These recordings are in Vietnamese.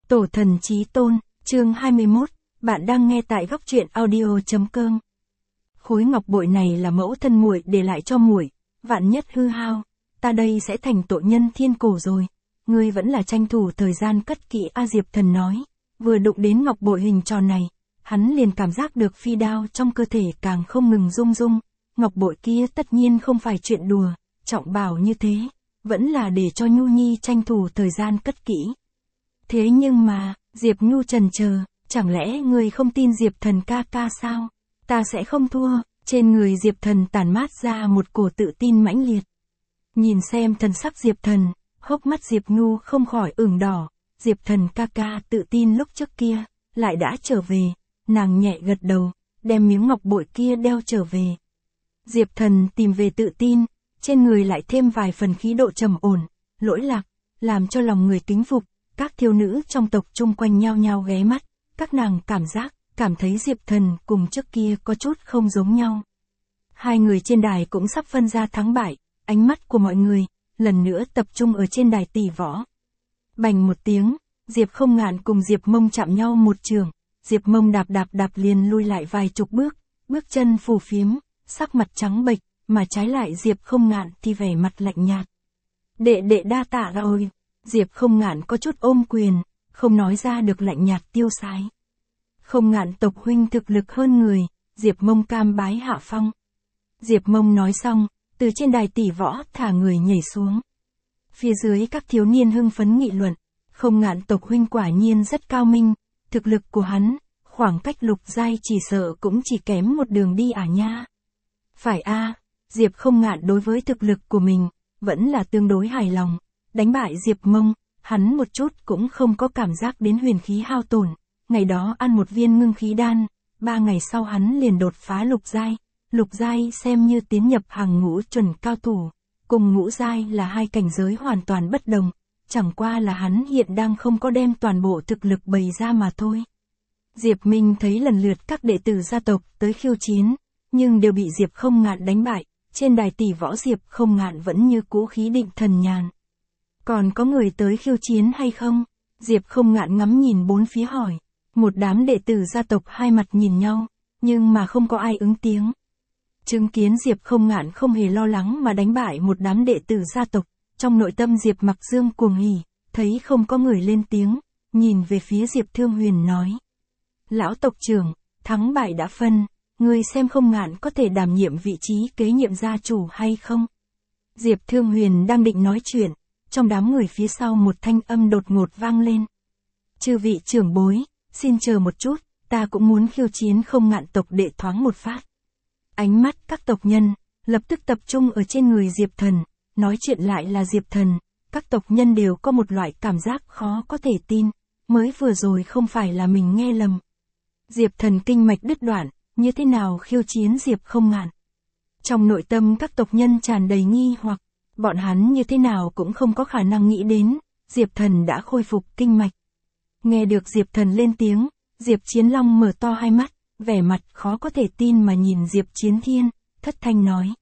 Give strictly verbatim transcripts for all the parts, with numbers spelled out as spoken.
Tổ thần chí tôn, chương hai mươi mốt, bạn đang nghe tại góc truyện audio chấm com. Khối ngọc bội này là mẫu thân muội để lại cho muội, vạn nhất hư hao, ta đây sẽ thành tội nhân thiên cổ rồi. Ngươi vẫn là tranh thủ thời gian cất kỹ a. Diệp Thần nói, vừa đụng đến ngọc bội hình tròn này, hắn liền cảm giác được phi đao trong cơ thể càng không ngừng rung rung. Ngọc bội kia tất nhiên không phải chuyện đùa, trọng bảo như thế, vẫn là để cho Nhu Nhi tranh thủ thời gian cất kỹ. Thế nhưng mà, Diệp Nhu trần chờ, chẳng lẽ ngươi không tin Diệp Thần ca ca sao? Ta sẽ không thua. Trên người Diệp Thần tản mát ra một cổ tự tin mãnh liệt. Nhìn xem thần sắc Diệp Thần, hốc mắt Diệp Nhu không khỏi ửng đỏ. Diệp Thần ca ca tự tin lúc trước kia, lại đã trở về. Nàng nhẹ gật đầu, đem miếng ngọc bội kia đeo trở về. Diệp Thần tìm về tự tin, trên người lại thêm vài phần khí độ trầm ổn, lỗi lạc, làm cho lòng người kính phục. Các thiếu nữ trong tộc chung quanh nhao nhao ghé mắt, các nàng cảm giác, cảm thấy Diệp Thần cùng trước kia có chút không giống nhau. Hai người trên đài cũng sắp phân ra thắng bại, ánh mắt của mọi người, lần nữa tập trung ở trên đài tỷ võ. Bành một tiếng, Diệp Không Ngạn cùng Diệp Mông chạm nhau một trường, Diệp Mông đạp đạp đạp liền lui lại vài chục bước, bước chân phù phiếm, sắc mặt trắng bệch, mà trái lại Diệp Không Ngạn thì vẻ mặt lạnh nhạt. Đệ đệ đa tạ rồi. Diệp Không Ngạn có chút ôm quyền, không nói ra được lạnh nhạt tiêu sái. Không Ngạn tộc huynh thực lực hơn người, Diệp Mông cam bái hạ phong. Diệp Mông nói xong, từ trên đài tỷ võ thả người nhảy xuống. Phía dưới các thiếu niên hưng phấn nghị luận, Không Ngạn tộc huynh quả nhiên rất cao minh, thực lực của hắn, khoảng cách lục giai chỉ sợ cũng chỉ kém một đường đi à nha. Phải a, Diệp Không Ngạn đối với thực lực của mình, vẫn là tương đối hài lòng. Đánh bại Diệp Mông, hắn một chút cũng không có cảm giác đến huyền khí hao tổn. Ngày đó ăn một viên ngưng khí đan, ba ngày sau hắn liền đột phá lục giai. Lục giai xem như tiến nhập hàng ngũ chuẩn cao thủ, cùng ngũ giai là hai cảnh giới hoàn toàn bất đồng, chẳng qua là hắn hiện đang không có đem toàn bộ thực lực bày ra mà thôi. Diệp Minh thấy lần lượt các đệ tử gia tộc tới khiêu chiến, nhưng đều bị Diệp Không Ngạn đánh bại, trên đài tỷ võ Diệp Không Ngạn vẫn như cũ khí định thần nhàn. Còn có người tới khiêu chiến hay không? Diệp Không Ngạn ngắm nhìn bốn phía hỏi. Một đám đệ tử gia tộc hai mặt nhìn nhau, nhưng mà không có ai ứng tiếng. Chứng kiến Diệp Không Ngạn không hề lo lắng mà đánh bại một đám đệ tử gia tộc, trong nội tâm Diệp Mặc Dương cuồng hỉ, thấy không có người lên tiếng, nhìn về phía Diệp Thương Huyền nói. Lão tộc trưởng, thắng bại đã phân, ngươi xem Không Ngạn có thể đảm nhiệm vị trí kế nhiệm gia chủ hay không? Diệp Thương Huyền đang định nói chuyện, trong đám người phía sau một thanh âm đột ngột vang lên. Chư vị trưởng bối, xin chờ một chút, ta cũng muốn khiêu chiến Không Ngạn tộc đệ thoáng một phát. Ánh mắt các tộc nhân, lập tức tập trung ở trên người Diệp Thần, nói chuyện lại là Diệp Thần, các tộc nhân đều có một loại cảm giác khó có thể tin, mới vừa rồi không phải là mình nghe lầm. Diệp Thần kinh mạch đứt đoạn, như thế nào khiêu chiến Diệp Không Ngạn? Trong nội tâm các tộc nhân tràn đầy nghi hoặc. Bọn hắn như thế nào cũng không có khả năng nghĩ đến, Diệp Thần đã khôi phục kinh mạch. Nghe được Diệp Thần lên tiếng, Diệp Chiến Long mở to hai mắt, vẻ mặt khó có thể tin mà nhìn Diệp Chiến Thiên, thất thanh nói.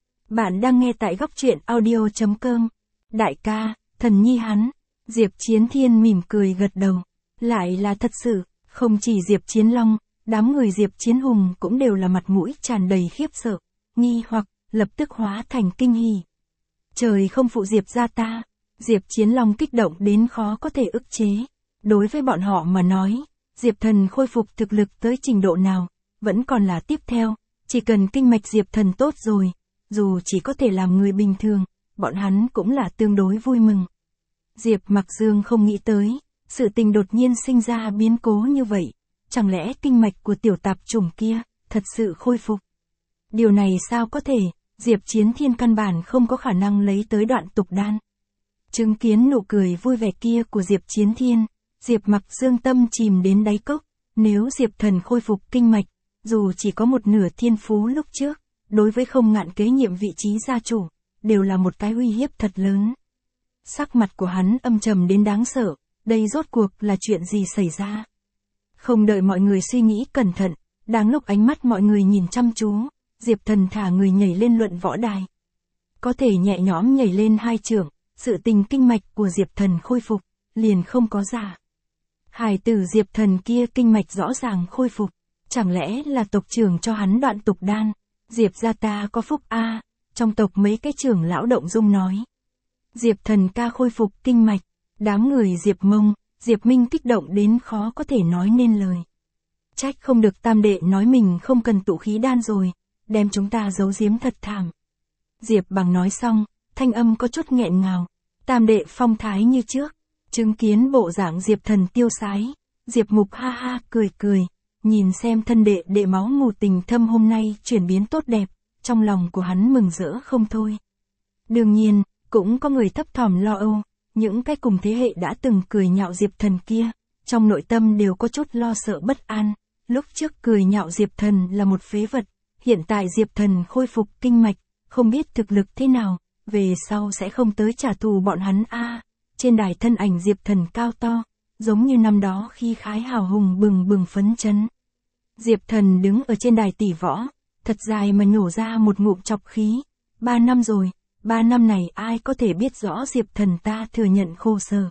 Bạn đang nghe tại góc truyện audio chấm com. Đại ca, thần nhi hắn. Diệp Chiến Thiên mỉm cười gật đầu. Lại là thật sự, không chỉ Diệp Chiến Long, đám người Diệp Chiến Hùng cũng đều là mặt mũi tràn đầy khiếp sợ, nghi hoặc, lập tức hóa thành kinh hỉ. Trời không phụ Diệp gia ta, Diệp Chiến Long kích động đến khó có thể ức chế. Đối với bọn họ mà nói, Diệp Thần khôi phục thực lực tới trình độ nào, vẫn còn là tiếp theo, chỉ cần kinh mạch Diệp Thần tốt rồi, dù chỉ có thể làm người bình thường, bọn hắn cũng là tương đối vui mừng. Diệp Mặc Dương không nghĩ tới, sự tình đột nhiên sinh ra biến cố như vậy, chẳng lẽ kinh mạch của tiểu tạp chủng kia, thật sự khôi phục? Điều này sao có thể? Diệp Chiến Thiên căn bản không có khả năng lấy tới đoạn tục đan. Chứng kiến nụ cười vui vẻ kia của Diệp Chiến Thiên, Diệp Mặc Dương tâm chìm đến đáy cốc, nếu Diệp Thần khôi phục kinh mạch, dù chỉ có một nửa thiên phú lúc trước, đối với Không Ngạn kế nhiệm vị trí gia chủ, đều là một cái uy hiếp thật lớn. Sắc mặt của hắn âm trầm đến đáng sợ, đây rốt cuộc là chuyện gì xảy ra? Không đợi mọi người suy nghĩ cẩn thận, đang lúc ánh mắt mọi người nhìn chăm chú, Diệp Thần thả người nhảy lên luận võ đài. Có thể nhẹ nhõm nhảy lên hai chưởng, sự tình kinh mạch của Diệp Thần khôi phục, liền không có giả. Hài tử Diệp Thần kia kinh mạch rõ ràng khôi phục, chẳng lẽ là tộc trưởng cho hắn đoạn tục đan? Diệp gia ta có phúc a, trong tộc mấy cái trưởng lão động dung nói. Diệp Thần ca khôi phục kinh mạch, đám người Diệp Mông, Diệp Minh kích động đến khó có thể nói nên lời. Trách không được tam đệ nói mình không cần tụ khí đan rồi, đem chúng ta giấu giếm thật thảm. Diệp Bằng nói xong, thanh âm có chút nghẹn ngào, tam đệ phong thái như trước, chứng kiến bộ dạng Diệp Thần tiêu sái, Diệp Mục ha ha cười cười, nhìn xem thân đệ đệ máu mù tình thâm hôm nay chuyển biến tốt đẹp, trong lòng của hắn mừng rỡ không thôi. Đương nhiên, cũng có người thấp thỏm lo âu, những cái cùng thế hệ đã từng cười nhạo Diệp Thần kia, trong nội tâm đều có chút lo sợ bất an, lúc trước cười nhạo Diệp Thần là một phế vật, hiện tại Diệp Thần khôi phục kinh mạch, không biết thực lực thế nào, về sau sẽ không tới trả thù bọn hắn a. Trên đài thân ảnh Diệp Thần cao to, giống như năm đó khi khái hào hùng bừng bừng phấn chấn. Diệp Thần đứng ở trên đài tỷ võ, thật dài mà nhổ ra một ngụm chọc khí. Ba năm rồi, ba năm này ai có thể biết rõ Diệp Thần ta thừa nhận khổ sở.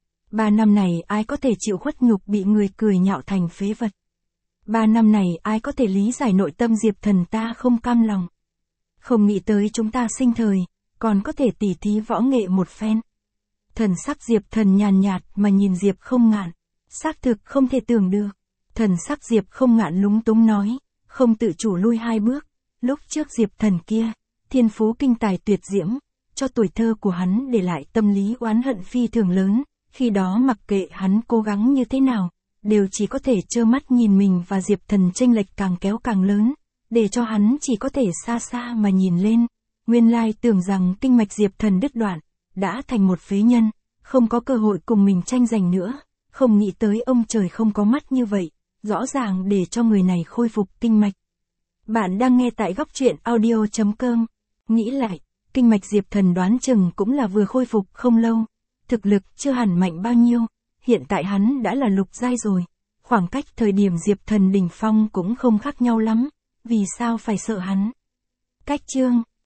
Ba năm này ai có thể chịu khuất nhục bị người cười nhạo thành phế vật. Ba năm này ai có thể lý giải nội tâm Diệp Thần ta không cam lòng. Không nghĩ tới chúng ta sinh thời, còn có thể tỉ thí võ nghệ một phen. Thần sắc Diệp Thần nhàn nhạt mà nhìn Diệp Không Ngạn, xác thực không thể tưởng được. Thần sắc Diệp Không Ngạn lúng túng nói, không tự chủ lui hai bước, lúc trước Diệp Thần kia, thiên phú kinh tài tuyệt diễm, cho tuổi thơ của hắn để lại tâm lý oán hận phi thường lớn, khi đó mặc kệ hắn cố gắng như thế nào, đều chỉ có thể trơ mắt nhìn mình và Diệp Thần chênh lệch càng kéo càng lớn, để cho hắn chỉ có thể xa xa mà nhìn lên, nguyên lai tưởng rằng kinh mạch Diệp Thần đứt đoạn, đã thành một phế nhân, không có cơ hội cùng mình tranh giành nữa, không nghĩ tới ông trời không có mắt như vậy, rõ ràng để cho người này khôi phục kinh mạch. Bạn đang nghe tại góc truyện audio chấm com. Nghĩ lại, kinh mạch Diệp Thần đoán chừng cũng là vừa khôi phục không lâu, thực lực chưa hẳn mạnh bao nhiêu, hiện tại hắn đã là lục giai rồi, khoảng cách thời điểm Diệp Thần đỉnh phong cũng không khác nhau lắm, vì sao phải sợ hắn. Cách chương